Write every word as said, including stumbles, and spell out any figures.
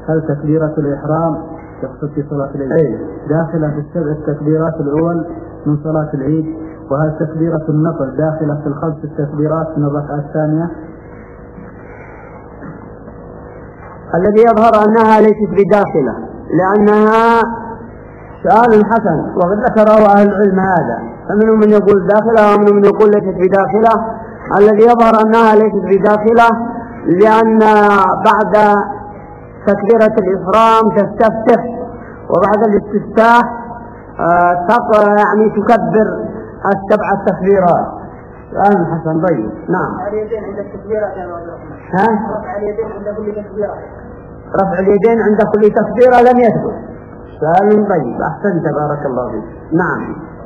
هل تكبيرة الإحرام تقصد في صلاة العيد أي. داخلة في السبع التكبيرات الأول من صلاة العيد؟ وهل تكبيرة النقل داخلة في الخمس التكبيرات من الركعة الثانية؟ الذي يظهر أنها ليست بداخلة، لأنها سؤال حسن وقد ذكره أهل العلم هذا، فمنهم من يقول داخلة ومنهم من يقول ليست بداخلة. الذي يظهر أنها ليست بداخلة لأن بعد تكبيرة الإحرام تستفتح، وبعد الاستفتاح آه يعني تكبر السبع التكبيرات. سؤال حسن طيب. نعم. رفع اليدين عند التكبيرات يا أبو الرحمن. ها؟ رفع اليدين عند كل تكبيرة. رفع اليدين عند كل تكبيرة لم يثبت. سؤال طيب، أحسنت بارك الله فيك. نعم.